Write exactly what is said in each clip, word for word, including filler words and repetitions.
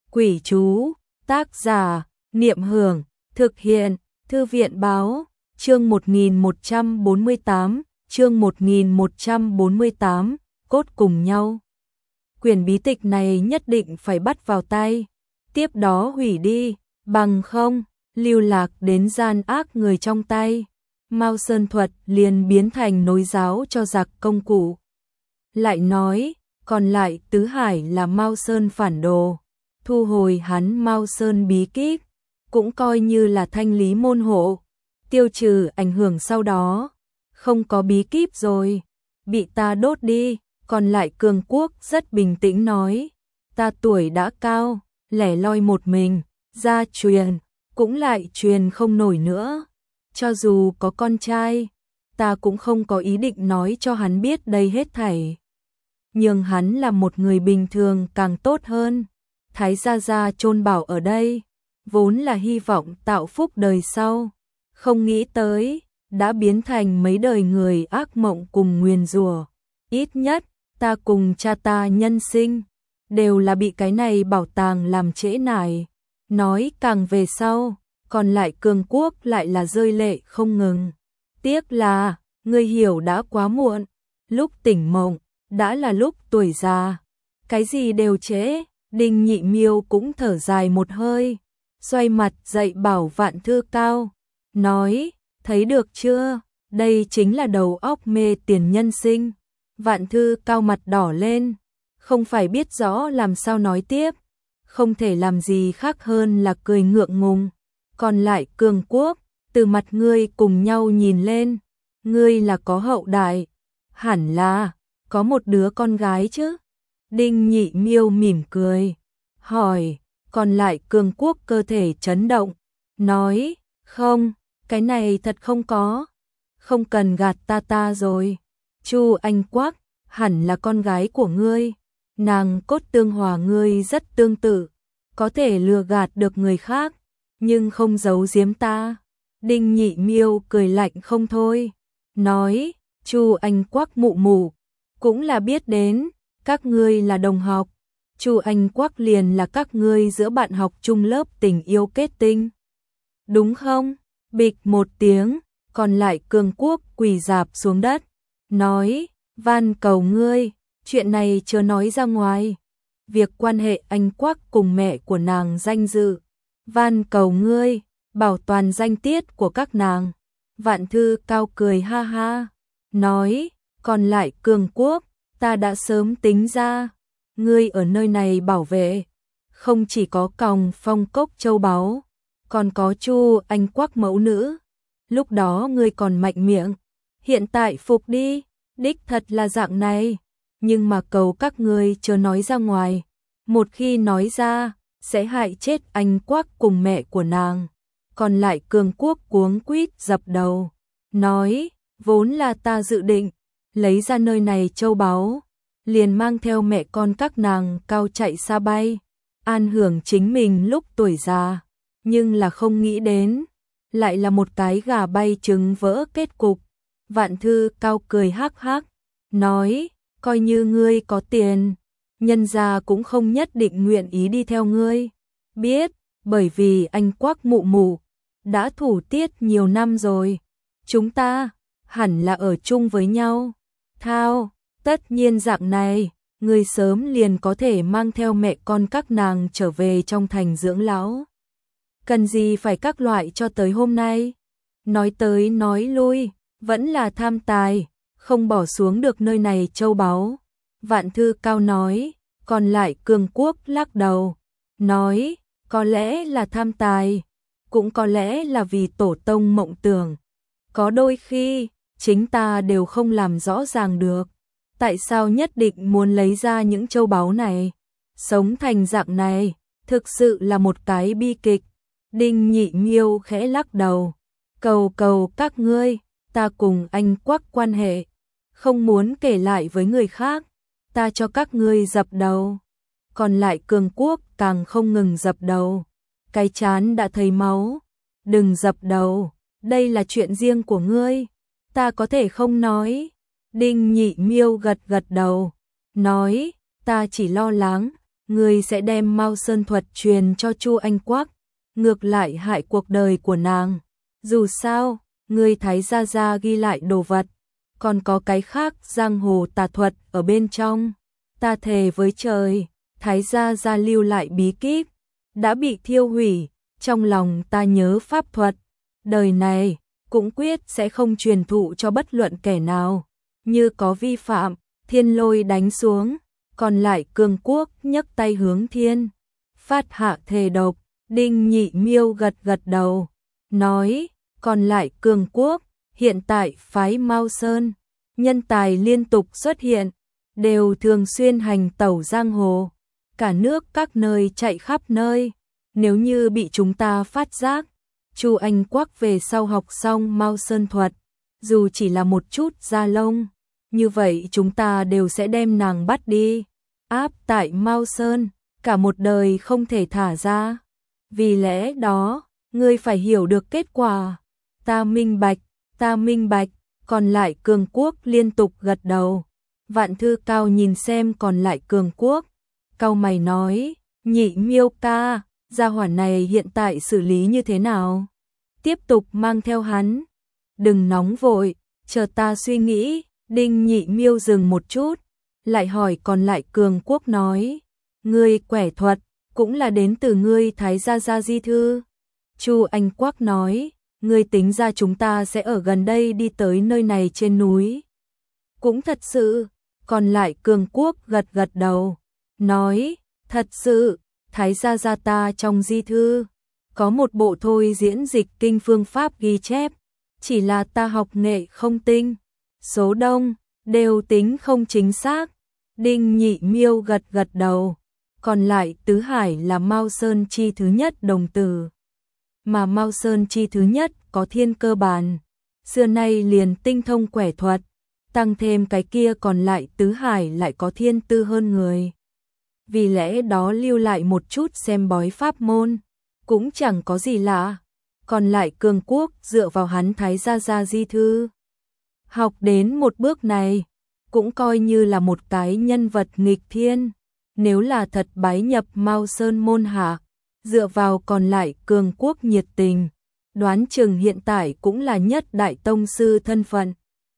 Quỷ chú, tác giả, Niệm Hưởng, thực hiện, Thư viện báo, chương một nghìn một trăm bốn mươi tám, chương một nghìn một trăm bốn mươi tám, cốt cùng nhau. Quyển bí tịch này nhất định phải bắt vào tay, tiếp đó hủy đi, bằng không, lưu lạc đến gian ác người trong tay. Mao Sơn thuật liền biến thành nối giáo cho giặc công cụ. Lại nói, còn lại tứ hải là Mao Sơn phản đồ, thu hồi hắn Mao Sơn bí kíp, cũng coi như là thanh lý môn hộ, tiêu trừ ảnh hưởng sau đó. Không có bí kíp rồi, bị ta đốt đi. Còn lại Cường Quốc rất bình tĩnh nói, ta tuổi đã cao, lẻ loi một mình, gia truyền, cũng lại truyền không nổi nữa. Cho dù có con trai, ta cũng không có ý định nói cho hắn biết đây hết thảy. Nhưng hắn là một người bình thường càng tốt hơn. Thái gia gia chôn bảo ở đây, vốn là hy vọng tạo phúc đời sau. Không nghĩ tới, đã biến thành mấy đời người ác mộng cùng nguyền rủa. Ít nhất, ta cùng cha ta nhân sinh, đều là bị cái này bảo tàng làm trễ nải. Nói càng về sau, còn lại Cường Quốc lại là rơi lệ không ngừng. Tiếc là, ngươi hiểu đã quá muộn, lúc tỉnh mộng, đã là lúc tuổi già. Cái gì đều trễ, Đinh Nhị Miêu cũng thở dài một hơi, xoay mặt dậy bảo Vạn Thư Cao, nói, thấy được chưa, đây chính là đầu óc mê tiền nhân sinh. Vạn Thư Cao mặt đỏ lên, không phải biết rõ làm sao nói tiếp, không thể làm gì khác hơn là cười ngượng ngùng. Còn lại Cường Quốc, từ mặt ngươi cùng nhau nhìn lên, ngươi là có hậu đại, hẳn là có một đứa con gái chứ. Đinh Nhị Miêu mỉm cười, hỏi, còn lại Cường Quốc cơ thể chấn động, nói, không, cái này thật không có, không cần gạt ta ta rồi. Chu Anh Quắc, hẳn là con gái của ngươi, nàng cốt tương hòa ngươi rất tương tự, có thể lừa gạt được người khác, nhưng không giấu giếm ta. Đinh Nhị Miêu cười lạnh không thôi, nói, Chu Anh Quắc mụ mụ, cũng là biết đến, các ngươi là đồng học, Chu Anh Quắc liền là các ngươi giữa bạn học chung lớp tình yêu kết tinh. Đúng không? Bịch một tiếng, còn lại Cường Quốc quỳ rạp xuống đất, nói, van cầu ngươi, chuyện này chưa nói ra ngoài. Việc quan hệ anh Quắc cùng mẹ của nàng danh dự, van cầu ngươi, bảo toàn danh tiết của các nàng. Vạn Thư Cao cười ha ha, nói, còn lại Cường Quốc, ta đã sớm tính ra, ngươi ở nơi này bảo vệ, không chỉ có còng phong cốc châu báu, còn có Chu Anh Quắc mẫu nữ. Lúc đó ngươi còn mạnh miệng, hiện tại phục đi, đích thật là dạng này, nhưng mà cầu các ngươi chớ nói ra ngoài, một khi nói ra, sẽ hại chết anh Quắc cùng mẹ của nàng. Còn lại Cường Quốc cuống quýt dập đầu, nói, vốn là ta dự định lấy ra nơi này châu báu, liền mang theo mẹ con các nàng cao chạy xa bay, an hưởng chính mình lúc tuổi già, nhưng là không nghĩ đến, lại là một cái gà bay trứng vỡ kết cục. Vạn Thư Cao cười hắc hắc, nói, coi như ngươi có tiền, nhân gia cũng không nhất định nguyện ý đi theo ngươi. Biết, bởi vì anh Quắc mụ mụ đã thủ tiết nhiều năm rồi, chúng ta hẳn là ở chung với nhau. Thao, tất nhiên dạng này, ngươi sớm liền có thể mang theo mẹ con các nàng trở về trong thành dưỡng lão. Cần gì phải các loại cho tới hôm nay? Nói tới nói lui, vẫn là tham tài, không bỏ xuống được nơi này châu báu. Vạn Thư Cao nói, còn lại Cường Quốc lắc đầu, nói, có lẽ là tham tài, cũng có lẽ là vì tổ tông mộng tưởng. Có đôi khi, chính ta đều không làm rõ ràng được, tại sao nhất định muốn lấy ra những châu báu này, sống thành dạng này, thực sự là một cái bi kịch. Đinh Nhị Miêu khẽ lắc đầu, cầu cầu các ngươi, ta cùng anh Quắc quan hệ, không muốn kể lại với người khác, ta cho các ngươi dập đầu. Còn lại Cường Quốc càng không ngừng dập đầu, cái chán đã thấy máu, đừng dập đầu, đây là chuyện riêng của ngươi, ta có thể không nói. Đinh Nhị Miêu gật gật đầu, nói, ta chỉ lo lắng, ngươi sẽ đem Mao Sơn thuật truyền cho Chu Anh Quắc, ngược lại hại cuộc đời của nàng. Dù sao, ngươi Thái gia gia ghi lại đồ vật, còn có cái khác giang hồ tà thuật ở bên trong. Ta thề với trời, Thái gia gia lưu lại bí kíp đã bị thiêu hủy, trong lòng ta nhớ pháp thuật, đời này cũng quyết sẽ không truyền thụ cho bất luận kẻ nào. Như có vi phạm, thiên lôi đánh xuống, còn lại Cường Quốc nhấc tay hướng thiên, phát hạ thề độc. Đinh Nhị Miêu gật gật đầu, nói, còn lại Cường Quốc, hiện tại phái Mao Sơn, nhân tài liên tục xuất hiện, đều thường xuyên hành tẩu giang hồ, cả nước các nơi chạy khắp nơi. Nếu như bị chúng ta phát giác, Chu Anh Quắc về sau học xong Mao Sơn thuật, dù chỉ là một chút da lông, như vậy chúng ta đều sẽ đem nàng bắt đi, áp tại Mao Sơn, cả một đời không thể thả ra. Vì lẽ đó, ngươi phải hiểu được kết quả. Ta minh bạch, ta minh bạch, còn lại Cường Quốc liên tục gật đầu. Vạn Thư Cao nhìn xem còn lại Cường Quốc, cau mày nói, Nhị Miêu ca, gia hỏa này hiện tại xử lý như thế nào? Tiếp tục mang theo hắn. Đừng nóng vội, chờ ta suy nghĩ. Đinh Nhị Miêu dừng một chút, lại hỏi còn lại Cường Quốc nói, ngươi quẻ thuật cũng là đến từ ngươi Thái gia gia di thư. Chu Anh Quắc nói, ngươi tính ra chúng ta sẽ ở gần đây đi tới nơi này trên núi. Cũng thật sự, còn lại Cường Quốc gật gật đầu, nói, thật sự, Thái gia gia ta trong di thư, có một bộ thôi diễn dịch kinh phương pháp ghi chép, chỉ là ta học nghệ không tinh, số đông, đều tính không chính xác. Đinh Nhị Miêu gật gật đầu, còn lại tứ hải là Mao Sơn chi thứ nhất đồng tử. Mà Mao Sơn chi thứ nhất có thiên cơ bản, xưa nay liền tinh thông quẻ thuật, tăng thêm cái kia còn lại tứ hải lại có thiên tư hơn người. Vì lẽ đó lưu lại một chút xem bói pháp môn, cũng chẳng có gì lạ. Còn lại Cường Quốc dựa vào hắn Thái gia gia di thư, học đến một bước này, cũng coi như là một cái nhân vật nghịch thiên. Nếu là thật bái nhập Mao Sơn môn hạ, dựa vào còn lại Cường Quốc nhiệt tình, đoán chừng hiện tại cũng là nhất đại tông sư thân phận.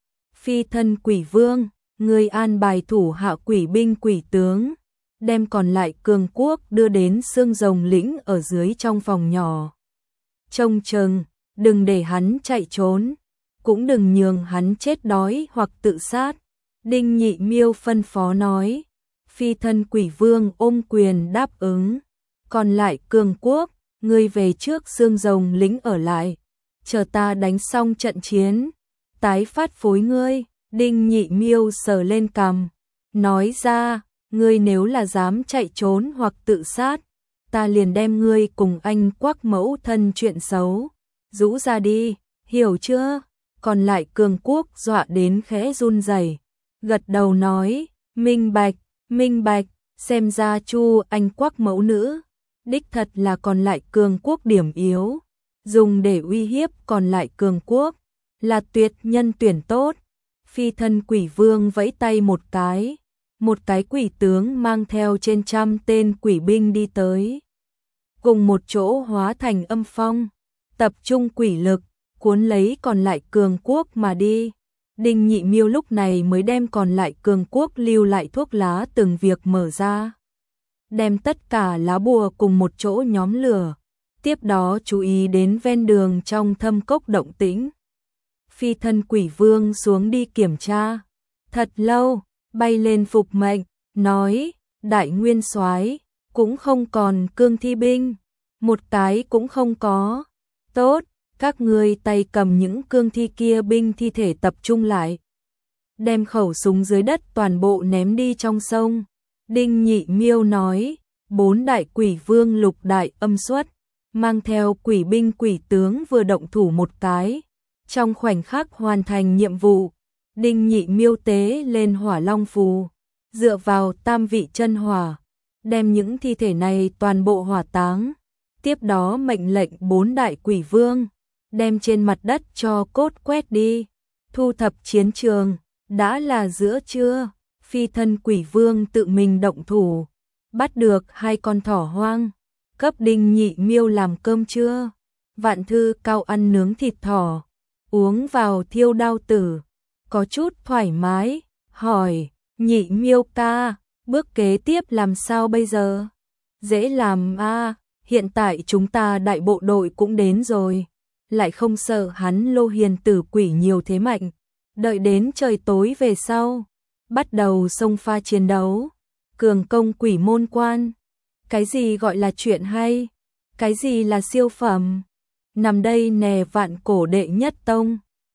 Phi thân quỷ vương, người an bài thủ hạ quỷ binh quỷ tướng, đem còn lại Cường Quốc đưa đến xương rồng lĩnh ở dưới trong phòng nhỏ. Trông chừng, đừng để hắn chạy trốn, cũng đừng nhường hắn chết đói hoặc tự sát. Đinh Nhị Miêu phân phó nói. Phi thân quỷ vương ôm quyền đáp ứng. Còn lại Cường Quốc, ngươi về trước xương rồng lĩnh ở lại, chờ ta đánh xong trận chiến, tái phát phối ngươi. Đinh Nhị Miêu sờ lên cằm, nói ra, ngươi nếu là dám chạy trốn hoặc tự sát, ta liền đem ngươi cùng anh Quắc mẫu thân chuyện xấu rũ ra đi, hiểu chưa? Còn lại Cường Quốc dọa đến khẽ run rẩy, gật đầu nói, minh bạch, minh bạch. Xem ra Chu Anh Quắc mẫu nữ đích thật là còn lại Cường Quốc điểm yếu, dùng để uy hiếp còn lại Cường Quốc, là tuyệt nhân tuyển tốt. Phi thân quỷ vương vẫy tay một cái, một cái quỷ tướng mang theo trên trăm tên quỷ binh đi tới, cùng một chỗ hóa thành âm phong, tập trung quỷ lực, cuốn lấy còn lại Cường Quốc mà đi. Đinh Nhị Miêu lúc này mới đem còn lại Cường Quốc lưu lại thuốc lá từng việc mở ra, đem tất cả lá bùa cùng một chỗ nhóm lửa, tiếp đó chú ý đến ven đường trong thâm cốc động tĩnh. Phi thân quỷ vương xuống đi kiểm tra, thật lâu, bay lên phục mệnh, nói, đại nguyên soái cũng không còn cương thi binh, một cái cũng không có. Tốt, các ngươi tay cầm những cương thi kia binh thi thể tập trung lại, đem khẩu súng dưới đất toàn bộ ném đi trong sông. Đinh Nhị Miêu nói, bốn đại quỷ vương lục đại âm xuất, mang theo quỷ binh quỷ tướng vừa động thủ một cái, trong khoảnh khắc hoàn thành nhiệm vụ. Đinh Nhị Miêu tế lên hỏa long phù, dựa vào tam vị chân hỏa, đem những thi thể này toàn bộ hỏa táng. Tiếp đó mệnh lệnh bốn đại quỷ vương, đem trên mặt đất cho cốt quét đi, thu thập chiến trường. Đã là giữa trưa, phi thân quỷ vương tự mình động thủ, bắt được hai con thỏ hoang, cấp Đinh Nhị Miêu làm cơm trưa. Vạn Thư Cao ăn nướng thịt thỏ, uống vào thiêu đao tử, có chút thoải mái, hỏi, Nhị Miêu ca, bước kế tiếp làm sao bây giờ? Dễ làm a, hiện tại chúng ta đại bộ đội cũng đến rồi, lại không sợ hắn Lô Hiền tử quỷ nhiều thế mạnh, đợi đến trời tối về sau, bắt đầu xông pha chiến đấu, cường công quỷ môn quan. Cái gì gọi là chuyện hay? Cái gì là siêu phẩm? Nằm đây nè vạn cổ đệ nhất tông.